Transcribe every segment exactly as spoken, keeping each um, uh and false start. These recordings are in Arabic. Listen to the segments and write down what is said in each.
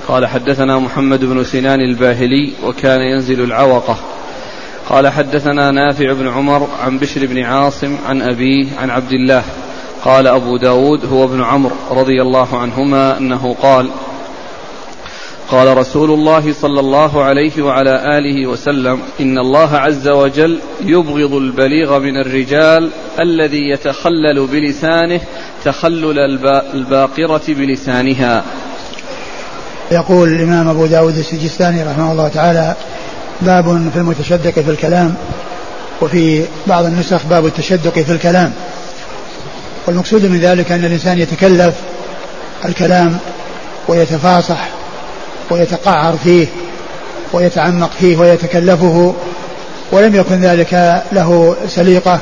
قال حدثنا محمد بن سنان الباهلي وكان ينزل العوقة. قال حدثنا نافع بن عمر عن بشر بن عاصم عن أبيه عن عبد الله. قال أبو داود هو ابن عمرو رضي الله عنهما أنه قال قال رسول الله صلى الله عليه وعلى آله وسلم إن الله عز وجل يبغض البليغ من الرجال الذي يتخلل بلسانه تخلل الباقرة بلسانها. يقول الإمام أبو داود السجستاني رحمه الله تعالى باب في المتشدق في الكلام، وفي بعض النسخ باب التشدق في الكلام. والمقصود من ذلك أن الإنسان يتكلف الكلام ويتفاصح ويتقعر فيه ويتعمق فيه ويتكلفه، ولم يكن ذلك له سليقة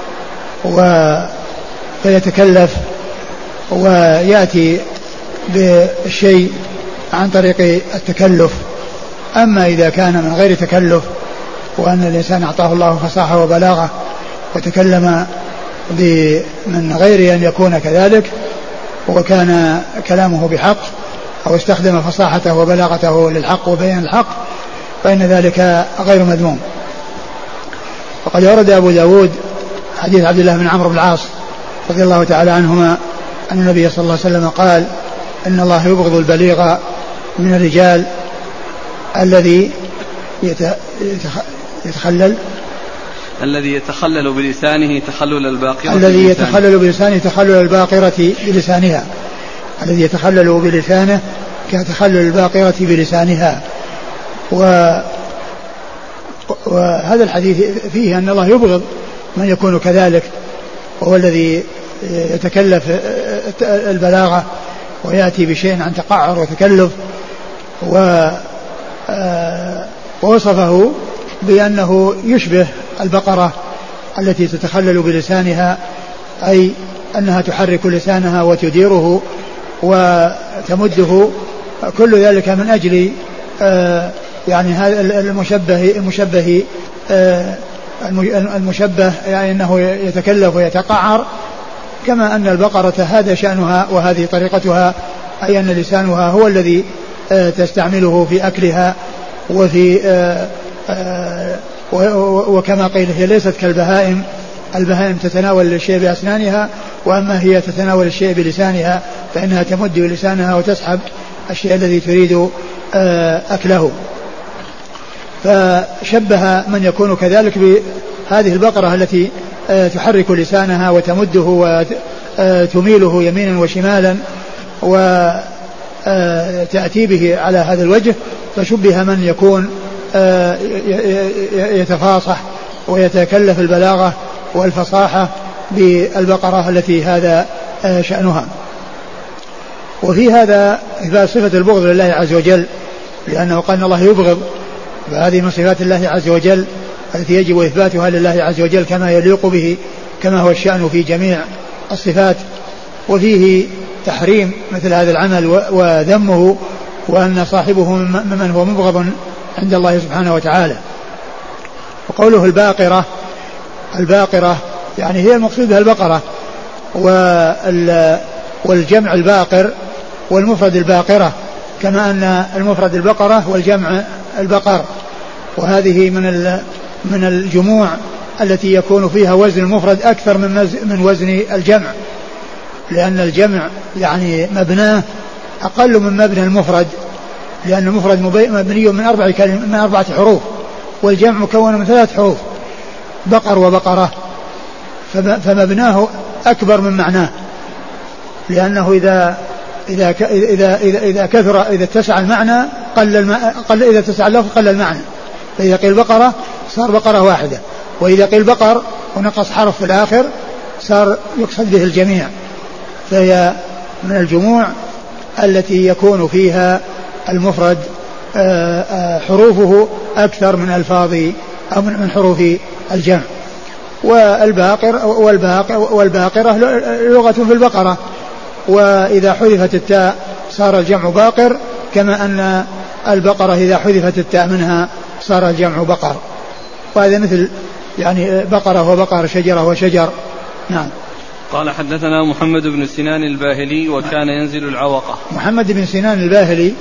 ويتكلف ويأتي بالشيء عن طريق التكلف. أما إذا كان من غير تكلف وأن الإنسان أعطاه الله فصاحة وبلاغة وتكلم من غير أن يكون كذلك وكان كلامه بحق أو استخدم فصاحته وبلاغته للحق وبيان الحق فإن ذلك غير مذموم. وقد ورد أبو داود حديث عبد الله بن عمرو بن العاص رضي الله تعالى عنهما أن النبي صلى الله عليه وسلم قال إن الله يبغض البليغ من الرجال الذي يتخلل الذي يتخلل بلسانه تخلل الباقرة الذي يتخلل بلسانه تخلل الباقرة بلسانها الذي يتخلل بلسانه كتخلل الباقرة بلسانها. و وهذا الحديث فيه أن الله يبغض من يكون كذلك، وهو الذي يتكلف البلاغة ويأتي بشيء عن تقعر وتكلف، ووصفه بأنه يشبه البقرة التي تتخلل بلسانها، أي أنها تحرك لسانها وتديره وتمده، كل ذلك من أجل يعني هذا المشبه المشبه المشبه يعني أنه يتكلف ويتقعر، كما أن البقرة هذا شأنها وهذه طريقتها، أي أن لسانها هو الذي تستعمله في أكلها وفي وكما قيل هي ليست كالبهائم، البهائم تتناول الشيء بأسنانها، وأما هي تتناول الشيء بلسانها فإنها تمد لسانها وتسحب الشيء الذي تريد أكله. فشبه من يكون كذلك بهذه البقرة التي تحرك لسانها وتمده وتميله يمينا وشمالا وتأتي به على هذا الوجه، فشبه من يكون يتفاصح ويتكلف البلاغة والفصاحة بالبقرة التي هذا شأنها. وفي هذا إثبات صفة البغض لله عز وجل، لأنه قال الله يبغض، فهذه من صفات الله عز وجل التي يجب إثباتها لله عز وجل كما يليق به، كما هو الشأن في جميع الصفات. وفيه تحريم مثل هذا العمل وذمه، وأن صاحبه ممن هو مبغض عند الله سبحانه وتعالى. وقوله الباقرة، الباقرة يعني هي المقصود بها البقرة، والجمع الباقر والمفرد الباقرة، كما أن المفرد البقرة والجمع البقر. وهذه من من الجموع التي يكون فيها وزن المفرد أكثر من من وزن الجمع، لأن الجمع يعني مبناه أقل من مبنى المفرد، لأن المفرد مبني من أربع كلمات من أربعة حروف، والجمع مكون من ثلاث حروف بقر وبقرة، فمبناه أكبر من معناه، لأنه إذا إذا إذا إذا, إذا كثر إذا اتسع المعنى قل الماء قل إذا اتسع اللفظ قل المعنى. فإذا قيل بقرة صار بقرة واحدة، وإذا قيل بقر ونقص حرف في الآخر صار يقصد به الجميع. فهي من الجموع التي يكون فيها المفرد حروفه أكثر من ألفاظ أو من حروف الجمع. والباقر والباقر والباقرة لغة في البقرة، وإذا حذفت التاء صار الجمع باقر، كما أن البقرة إذا حذفت التاء منها صار الجمع بقر. وهذا مثل يعني بقرة وبقر، شجرة وشجر. نعم. قال حدثنا محمد بن سنان الباهلي وكان ينزل العوقة. محمد بن سنان الباهلي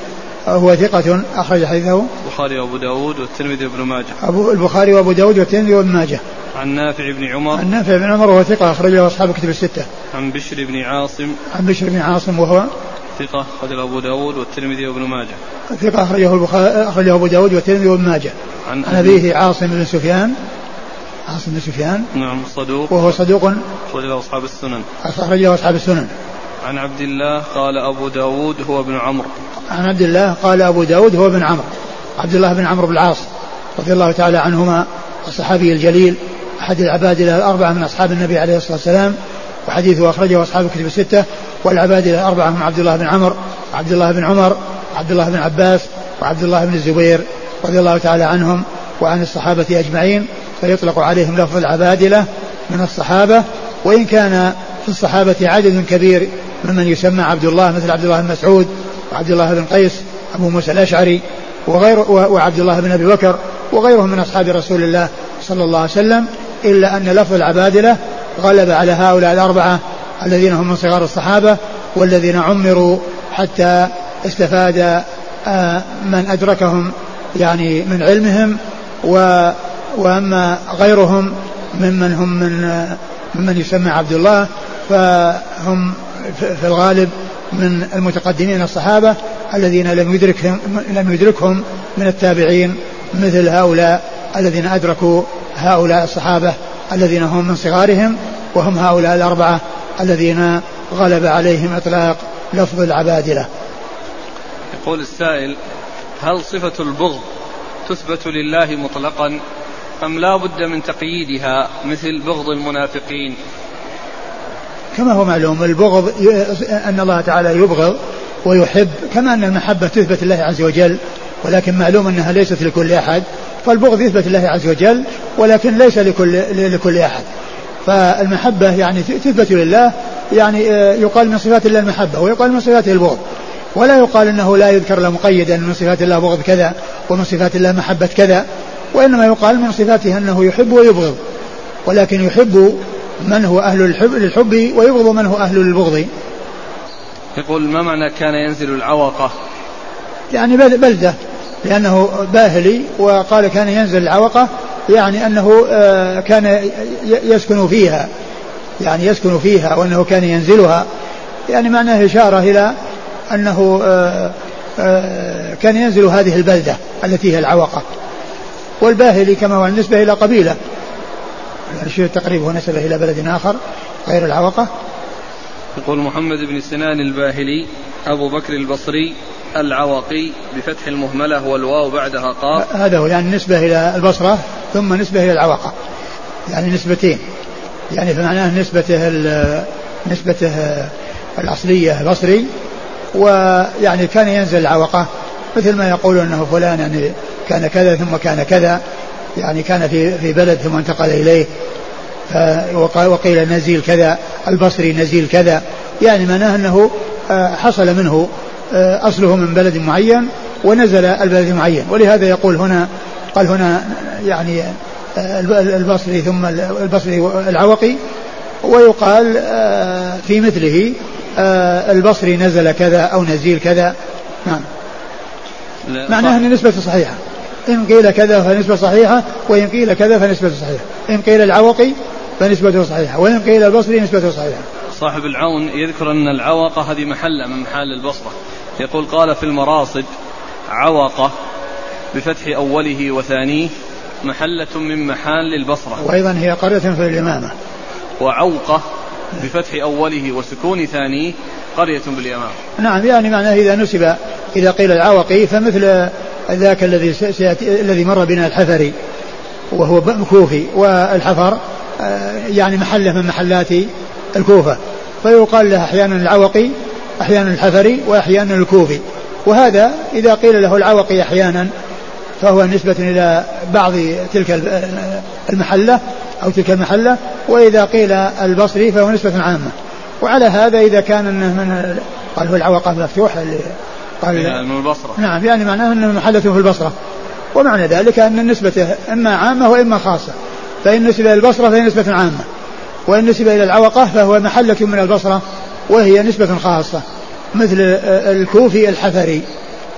هو ثقة أخرج حديثه البخاري وأبو داود والترمذي وابن ماجه. أبو البخاري وأبو داود والترمذي وابن ماجه. عن نافع بن عمر. عن نافع بن عمر وهو ثقة أخرجه أصحاب الكتب الستة. عن بشر بن عاصم. عن بشر بن عاصم وهو ثقة أخرجه أبو داود والترمذي وابن ماجه. ثقة أخرجه البخاري أخرجه أبو داود والترمذي وابن ماجه. عن أبيه عاصم بن سفيان. عاصم بن سفيان. نعم صدوق. وهو صدوق. أخرجه أصحاب السنن. أخرجه أصحاب السنن. عن عبد الله قال أبو داود هو ابن عمرو. عن عبد الله قال أبو داود هو ابن عمرو عبد الله بن عمرو بن العاص رضي الله تعالى عنهما الصحابي الجليل أحد العبادلة الأربعة من أصحاب النبي عليه الصلاة والسلام وحديثه أخرجه أصحاب الكتب الستة. والعبادلة الأربعة هم عبد الله بن عمرو وعبد الله بن عمر وعبد الله بن عباس وعبد الله بن الزبير رضي الله تعالى عنهم وعن الصحابة أجمعين فيطلق عليهم لفظ العبادلة من الصحابة وإن كان في الصحابة عدد كبير ممن يسمى عبد الله مثل عبد الله بن مسعود وعبد الله بن قيس أبو موسى الأشعري وغير وعبد الله بن أبي بكر وغيرهم من أصحاب رسول الله صلى الله عليه وسلم إلا أن لفظ العبادلة غلب على هؤلاء الأربعة الذين هم من صغار الصحابة والذين عمروا حتى استفاد من أدركهم يعني من علمهم وأما غيرهم ممن هم من ممن يسمى عبد الله فهم في الغالب من المتقدمين الصحابة الذين لم يدركهم لم يدركهم من التابعين مثل هؤلاء الذين أدركوا هؤلاء الصحابة الذين هم من صغارهم وهم هؤلاء الأربعة الذين غلب عليهم إطلاق لفظ العبادلة. يقول السائل: هل صفة البغض تثبت لله مطلقا أم لا بد من تقييدها مثل بغض المنافقين؟ كما هو معلوم البغض أن الله تعالى يبغض ويحب كما أن المحبة تثبت لله عز وجل ولكن معلوم أنها ليست لكل أحد فالبغض يثبت لله عز وجل ولكن ليس لكل, لكل أحد. فالمحبة يعني تثبت لله يعني يقال من صفات الله المحبة ويقال من صفاته البغض ولا يقال أنه لا يذكر له مقيدا من صفات الله بغض كذا ومن صفات الله محبة كذا وإنما يقال من صفاته أنه يحب ويبغض ولكن يحب من هو أهل الحب للحب ويبغض من هو أهل للبغض. يقول: ما معنى كان ينزل العوقة؟ يعني بلدة لأنه باهلي وقال كان ينزل العوقة يعني أنه كان يسكن فيها يعني يسكن فيها وأنه كان ينزلها يعني معناه إشارة إلى أنه كان ينزل هذه البلدة التي هي العوقة. والباهلي كما هو النسبة إلى قبيلة الشيء التقريب هو نسبة إلى بلد آخر غير العوقة. يقول محمد بن سنان الباهلي أبو بكر البصري العوقي بفتح المهملة والواو بعدها قاف. هذا هو يعني نسبة إلى البصرة ثم نسبة إلى العوقة يعني نسبتين يعني فمعناه نسبته نسبته الأصلية بصري ويعني كان ينزل العوقة مثل ما يقول أنه فلان يعني كان كذا ثم كان كذا يعني كان في في بلد ثم انتقل إليه وقيل نزيل كذا البصري نزيل كذا يعني معناه أنه حصل منه أصله من بلد معين ونزل البلد معين ولهذا يقول هنا قال هنا يعني البصري ثم البصري العوقي ويقال في مثله البصري نزل كذا أو نزيل كذا. نعم معناه أن نسبة صحيحة إن قيل كذا فنسبة صحيحة وإن قيل كذا فنسبة صحيحة إن قيل العوقي فنسبته صحيحة وإن قيل البصري نسبته صحيحة. صاحب العون يذكر أن العوقة هذه محلة من محال البصرة يقول قال في المراصد عوقة بفتح أوله وثانيه محلة من محال البصرة وأيضا هي قرية في اليمامة. وعوقة بفتح أوله وسكون ثانيه قرية باليمامة. نعم يعني معناه إذا نسب إذا قيل العوقي فمثل ذاك الذي الذي مر بنا الحفري وهو كوفي والحفر يعني محلة من محلات الكوفة فيقال له أحيانا العوقي أحيانا الحفري وأحيانا الكوفي وهذا إذا قيل له العوقي أحيانا فهو نسبة إلى بعض تلك المحلة أو تلك المحلة وإذا قيل البصري فهو نسبة عامة. وعلى هذا إذا كان من قال هو العوقة مفتوح قال من البصرة نعم يعني معناه أنه محلة في البصرة ومعنى ذلك أن النسبة إما عامة وإما خاصة فإن نسبة إلى البصرة فهي نسبة عامة وإن نسبة إلى العوقة فهو محلة من البصرة وهي نسبة خاصة مثل الكوفي الحفري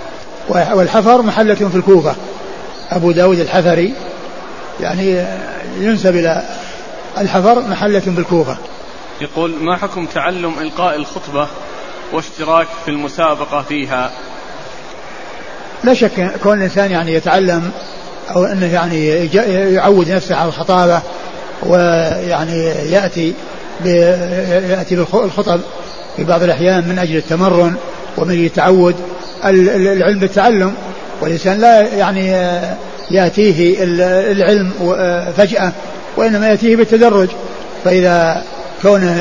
والحفر محلة في الكوفة. أبو داود الحفري يعني ينسب إلى الحفر محلة بالكوفة. يقول: ما حكم تعلم إلقاء الخطبة واشتراك في المسابقة فيها؟ لا شك كون الإنسان يعني يتعلم أو أنه يعني يعود نفسه على الخطابة ويعني يأتي يأتي بالخطب في بعض الأحيان من أجل التمرن ومن أجل التعود. العلم بالتعلم، والإنسان لا يعني يأتيه العلم فجأة، وإنما يأتيه بالتدرج. فإذا كونه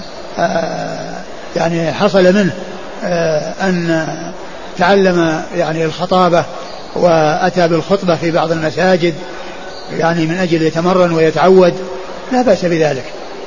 يعني حصل منه أن تعلم يعني الخطابة وأتى بالخطبة في بعض المساجد يعني من أجل يتمرن ويتعود، لا بأس بذلك.